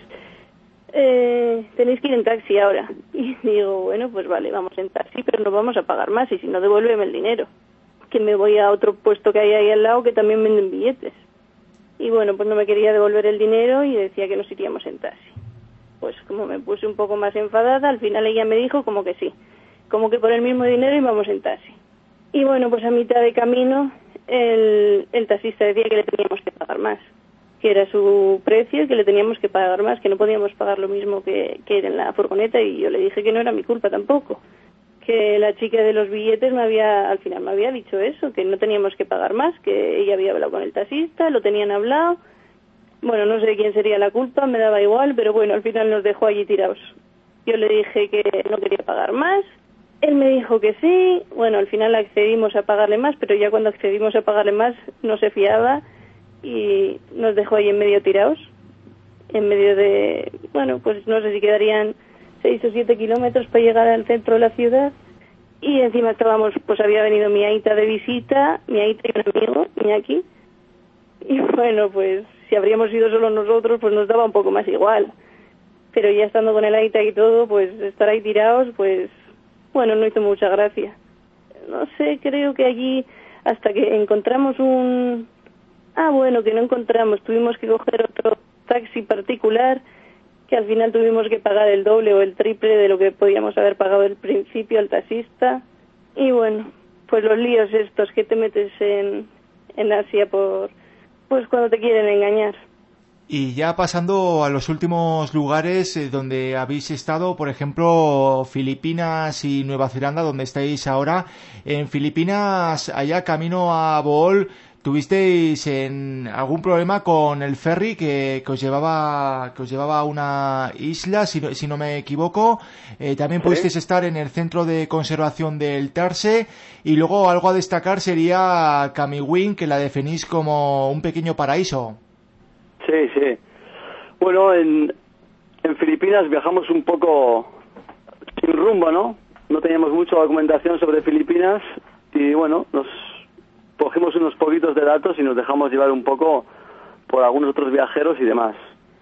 eh, tenéis que ir en taxi ahora. Y digo, bueno, pues vale, vamos en taxi, pero no vamos a pagar más. Y si no, devuélveme el dinero. Que me voy a otro puesto que hay ahí al lado que también venden billetes. Y bueno, pues no me quería devolver el dinero y decía que nos iríamos en taxi. Pues como me puse un poco más enfadada, al final ella me dijo como que sí. Como que por el mismo dinero íbamos en taxi. Y bueno, pues a mitad de camino el, el taxista decía que le teníamos que pagar más. Que era su precio y que le teníamos que pagar más, que no podíamos pagar lo mismo que, que era en la furgoneta, y yo le dije que no era mi culpa tampoco, que la chica de los billetes me había, al final me había dicho eso, que no teníamos que pagar más, que ella había hablado con el taxista, lo tenían hablado, bueno, no sé quién sería la culpa, me daba igual, pero bueno, al final nos dejó allí tirados. Yo le dije que no quería pagar más, él me dijo que sí, bueno, al final accedimos a pagarle más, pero ya cuando accedimos a pagarle más no se fiaba, y nos dejó ahí en medio tirados, en medio de, bueno, pues no sé si quedarían seis o siete kilómetros para llegar al centro de la ciudad, y encima estábamos, pues había venido mi aita de visita, mi aita y un amigo, Iñaki, y bueno, pues si habríamos ido solo nosotros, pues nos daba un poco más igual, pero ya estando con el aita y todo, pues estar ahí tirados, pues bueno, no hizo mucha gracia. No sé, creo que allí, hasta que encontramos un... Ah, bueno, que no encontramos, tuvimos que coger otro taxi particular, que al final tuvimos que pagar el doble o el triple de lo que podíamos haber pagado al principio al taxista. Y bueno, pues los líos estos que te metes en, en Asia por, pues cuando te quieren engañar. Y ya pasando a los últimos lugares eh, donde habéis estado, por ejemplo, Filipinas y Nueva Zelanda, donde estáis ahora. En Filipinas, allá camino a Bohol, ¿tuvisteis en algún problema con el ferry que, que os llevaba que os llevaba a una isla, si no, si no me equivoco? Eh, también ¿Sí? pudisteis estar en el centro de conservación del Tarse, y luego algo a destacar sería Camiwin, que la definís como un pequeño paraíso. Sí, sí. Bueno, en, en Filipinas viajamos un poco sin rumbo, ¿no? No teníamos mucha documentación sobre Filipinas y bueno, nos cogimos unos poquitos de datos y nos dejamos llevar un poco por algunos otros viajeros y demás.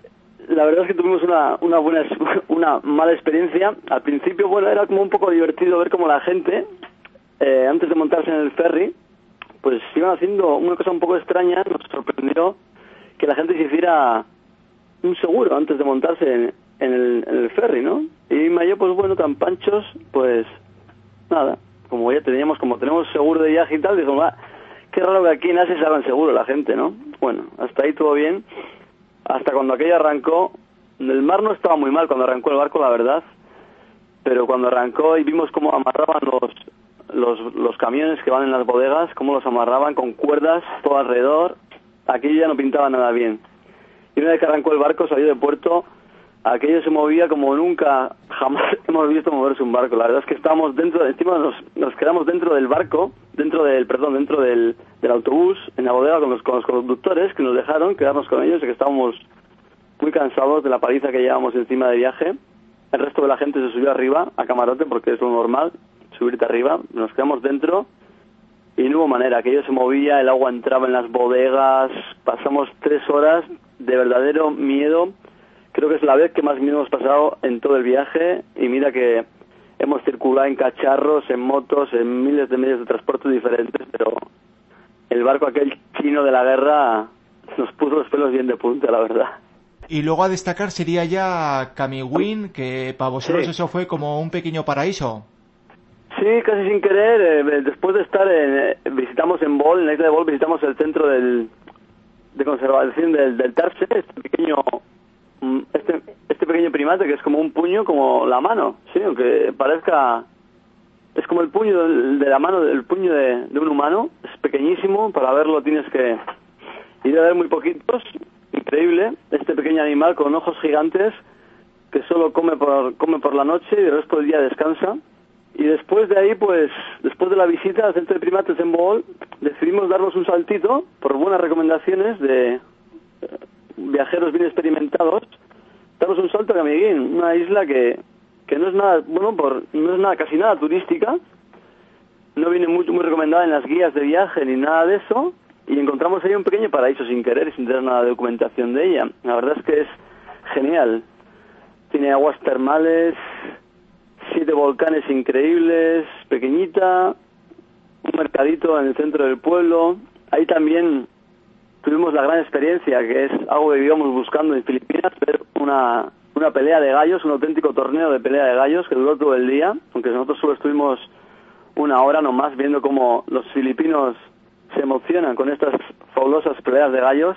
La verdad es que tuvimos una, una buena, una mala experiencia. Al principio, bueno, era como un poco divertido ver cómo la gente, eh, antes de montarse en el ferry, pues iban haciendo una cosa un poco extraña. Nos sorprendió que la gente se hiciera un seguro antes de montarse en, en, el, en el ferry, ¿no? Y Mayo, pues bueno, tan panchos, pues nada, como ya teníamos, como tenemos seguro de viaje y tal, dijo, va, qué raro que aquí en Asia se hagan seguro la gente, ¿no? Bueno, hasta ahí todo bien, hasta cuando aquello arrancó. El mar no estaba muy mal cuando arrancó el barco, la verdad, pero cuando arrancó y vimos cómo amarraban los, los, los camiones que van en las bodegas, cómo los amarraban con cuerdas todo alrededor, aquello ya no pintaba nada bien. Y una vez que arrancó el barco, salió de puerto, aquello se movía como nunca jamás hemos visto moverse un barco. La verdad es que estábamos dentro, encima nos, nos quedamos dentro del barco, dentro del, perdón, dentro del, del autobús, en la bodega con los, con los conductores que nos dejaron quedarnos con ellos, y que estábamos muy cansados de la paliza que llevábamos encima de viaje. El resto de la gente se subió arriba, a camarote, porque es lo normal, subirte arriba. Nos quedamos dentro y no hubo manera, aquello se movía, el agua entraba en las bodegas, pasamos tres horas de verdadero miedo. Creo que es la vez que más miedo hemos pasado en todo el viaje, y mira que hemos circulado en cacharros, en motos, en miles de medios de transporte diferentes, pero el barco aquel chino de la guerra nos puso los pelos bien de punta, la verdad. Y luego a destacar sería ya Camigüín, que para vosotros sí. Eso fue como un pequeño paraíso. Sí, casi sin querer, eh, después de estar en, eh, visitamos en Bol, en la isla de Bol, visitamos el centro del, de conservación del, del Tarse, este pequeño, este, este pequeño primate que es como un puño, como la mano, sí, aunque parezca, es como el puño de la mano, el puño de, de un humano, es pequeñísimo, para verlo tienes que ir a ver muy poquitos, increíble, este pequeño animal con ojos gigantes que solo come por, come por la noche y el resto del día descansa. Y después de ahí, pues, después de la visita al centro de primates en Bohol, decidimos darnos un saltito, por buenas recomendaciones de eh, viajeros bien experimentados, darnos un salto a Camiguín, una isla que, que no es nada, bueno, por, no es nada, casi nada turística, no viene muy, muy recomendada en las guías de viaje ni nada de eso, y encontramos ahí un pequeño paraíso sin querer y sin tener nada de documentación de ella. La verdad es que es genial. Tiene aguas termales, siete volcanes increíbles, pequeñita, un mercadito en el centro del pueblo. Ahí también tuvimos la gran experiencia, que es algo que íbamos buscando en Filipinas, ver una, una pelea de gallos, un auténtico torneo de pelea de gallos que duró todo el día, aunque nosotros solo estuvimos una hora nomás viendo cómo los filipinos se emocionan con estas fabulosas peleas de gallos.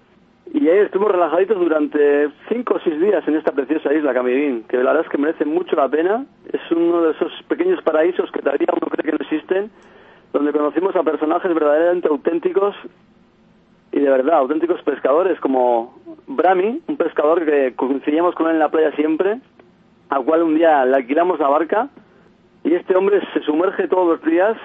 Y ahí estuvimos relajaditos durante cinco o seis días en esta preciosa isla Camiguín, que la verdad es que merece mucho la pena. Es uno de esos pequeños paraísos que todavía uno cree que no existen, donde conocimos a personajes verdaderamente auténticos y de verdad, auténticos pescadores, como Brahmi, un pescador que coincidíamos con él en la playa siempre, al cual un día le alquilamos la barca, y este hombre se sumerge todos los días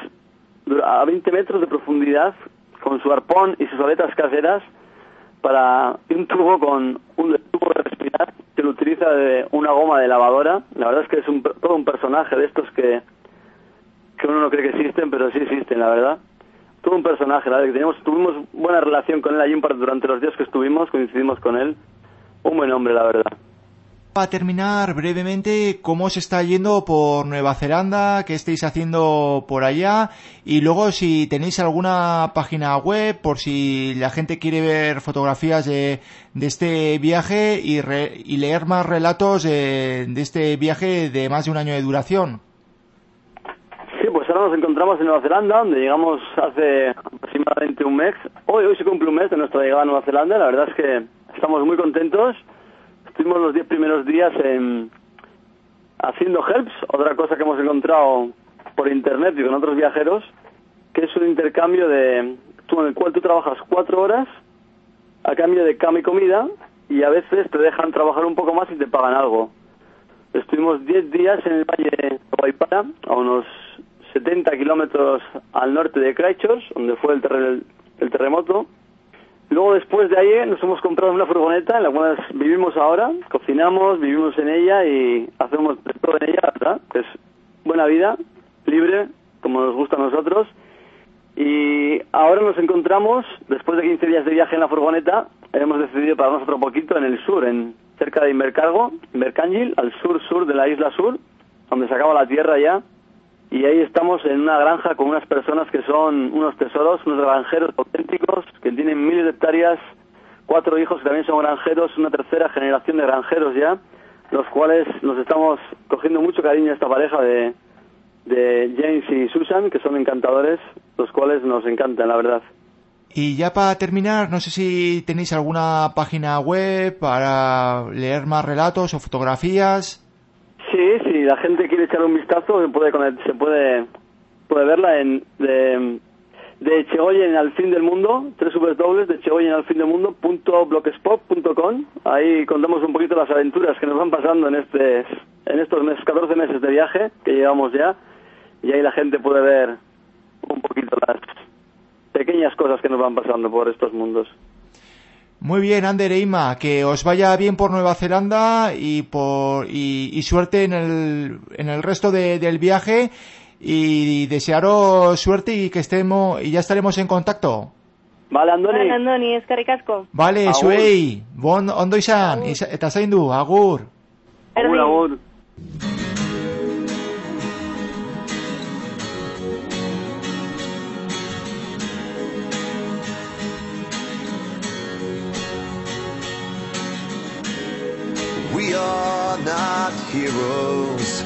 a veinte metros de profundidad con su arpón y sus aletas caseras para un tubo con un tubo de respirar que lo utiliza de una goma de lavadora. La verdad es que es un, todo un personaje de estos que que uno no cree que existen, pero sí existen, la verdad. Todo un personaje, la verdad, que teníamos, tuvimos buena relación con él allí durante los días que estuvimos, coincidimos con él. Un buen hombre, la verdad. Para terminar brevemente, ¿cómo se está yendo por Nueva Zelanda? ¿Qué estáis haciendo por allá? Y luego, si tenéis alguna página web, por si la gente quiere ver fotografías de, de este viaje y, re, y leer más relatos de, de este viaje de más de un año de duración. Sí, pues ahora nos encontramos en Nueva Zelanda, donde llegamos hace aproximadamente un mes. Hoy, hoy se cumple un mes de nuestra llegada a Nueva Zelanda. La verdad es que estamos muy contentos. Estuvimos los diez primeros días en, haciendo helps, otra cosa que hemos encontrado por internet y con otros viajeros, que es un intercambio de, tú, en el cual tú trabajas cuatro horas a cambio de cama y comida, y a veces te dejan trabajar un poco más y te pagan algo. Estuvimos diez días en el valle de Waipara, a unos setenta kilómetros al norte de Christchurch, donde fue el, terre, el terremoto. Luego, después de ahí, nos hemos comprado una furgoneta en la cual vivimos ahora, cocinamos, vivimos en ella y hacemos todo en ella, ¿verdad? Es buena vida, libre, como nos gusta a nosotros. Y ahora nos encontramos, después de quince días de viaje en la furgoneta, hemos decidido pararnos otro poquito en el sur, en cerca de Invercargo, Invercargill, al sur-sur de la isla sur, donde se acaba la tierra ya. Y ahí estamos en una granja con unas personas que son unos tesoros, unos granjeros auténticos, que tienen miles de hectáreas, cuatro hijos que también son granjeros, una tercera generación de granjeros ya, los cuales nos estamos cogiendo mucho cariño a esta pareja de, de James y Susan, que son encantadores, los cuales nos encantan, la verdad. Y ya para terminar, no sé si tenéis alguna página web para leer más relatos o fotografías. Sí, si la gente quiere echar un vistazo, se puede se puede puede verla en de, de Echegoyen al fin del mundo, tres w w w punto de Echegoyen al fin del mundo punto blogspot punto com. Ahí contamos un poquito las aventuras que nos van pasando en este en estos meses, catorce meses de viaje que llevamos ya, y ahí la gente puede ver un poquito las pequeñas cosas que nos van pasando por estos mundos. Muy bien, Ander e Inma, que os vaya bien por Nueva Zelanda y por y, y suerte en el en el resto de, del viaje, y desearos suerte y que estemos y ya estaremos en contacto. Vale, Andoni. Vale, Andoni, eskerrik asko. Vale, zuei, bon ondo izan, eta zaindu, agur. Agur, agur. not heroes.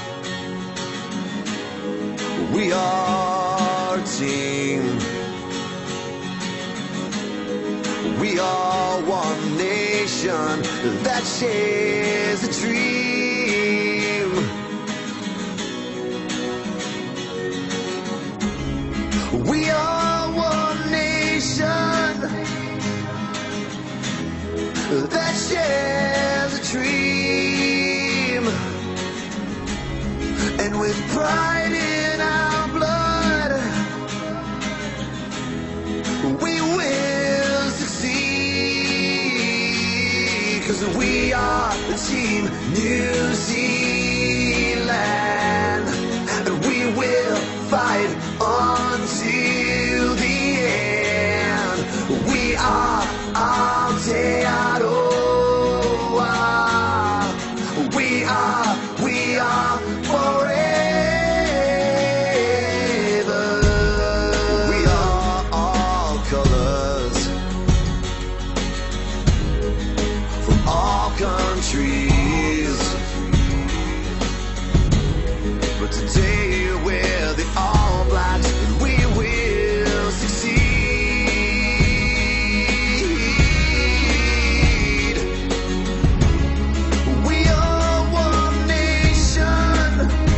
We are a team. We are one nation that shares a dream. We are one nation that shares a dream. And with pride in our blood, we will succeed. 'Cause we are the team New Zealand, and we will fight until the end. We are Aotearoa. We are, we are forever. We are all colors from all countries, but today we're the All Blacks, and we will succeed. We are one nation,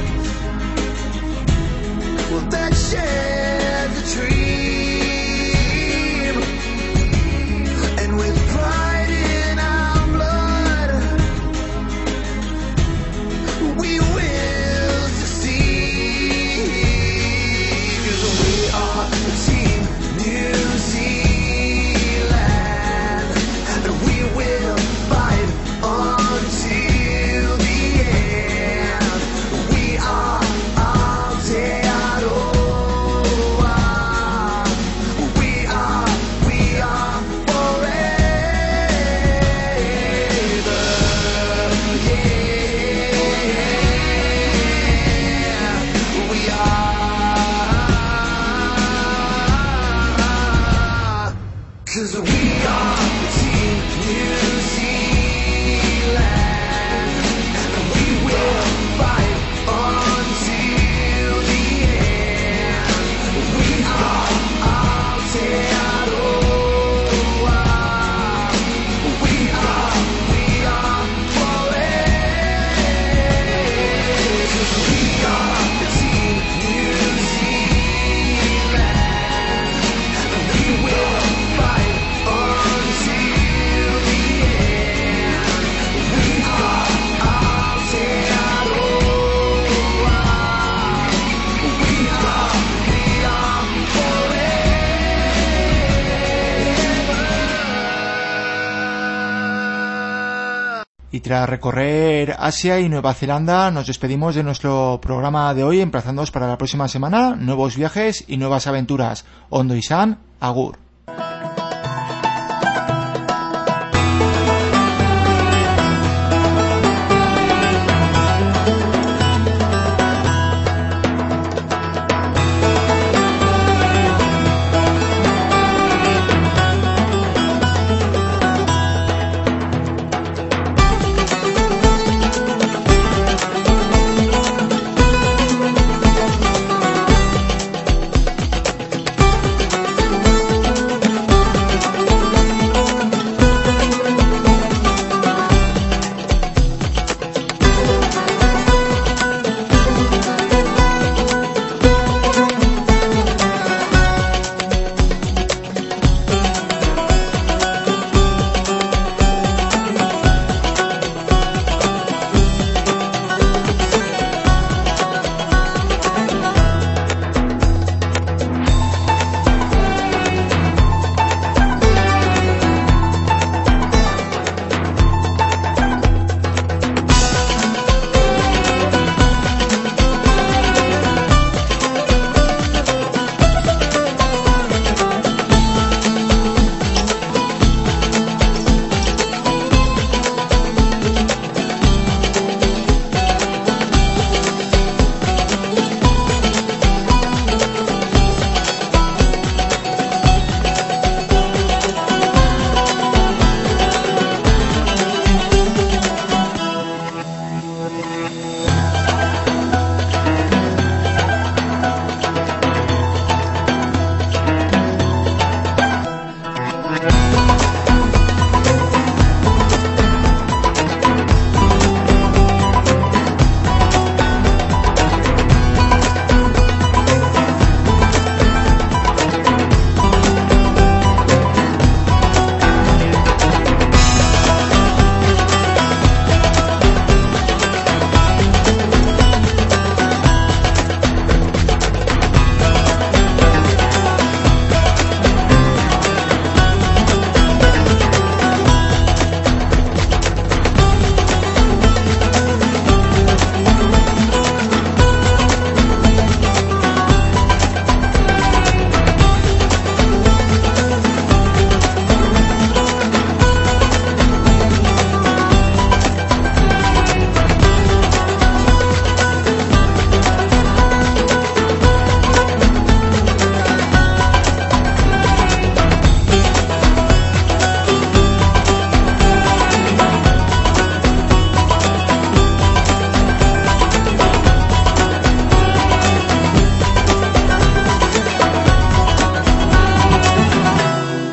well, that shares a dream. And with pride in our blood, we will succeed. 'Cause we are the team New Zealand, and we will fight until the end. We are Aotearoa. We are, we are forever. Yeah, we are. 'Cause we are the team New Zealand, and we will fight until the end. We are Aotearoa. We are, we are forever. 'Cause we are the team New Zealand, and we will fight until the end. We are Aotearoa. We are, we are forever. Y tras recorrer Asia y Nueva Zelanda, nos despedimos de nuestro programa de hoy, emplazándoos para la próxima semana, nuevos viajes y nuevas aventuras. Ondo izan, agur.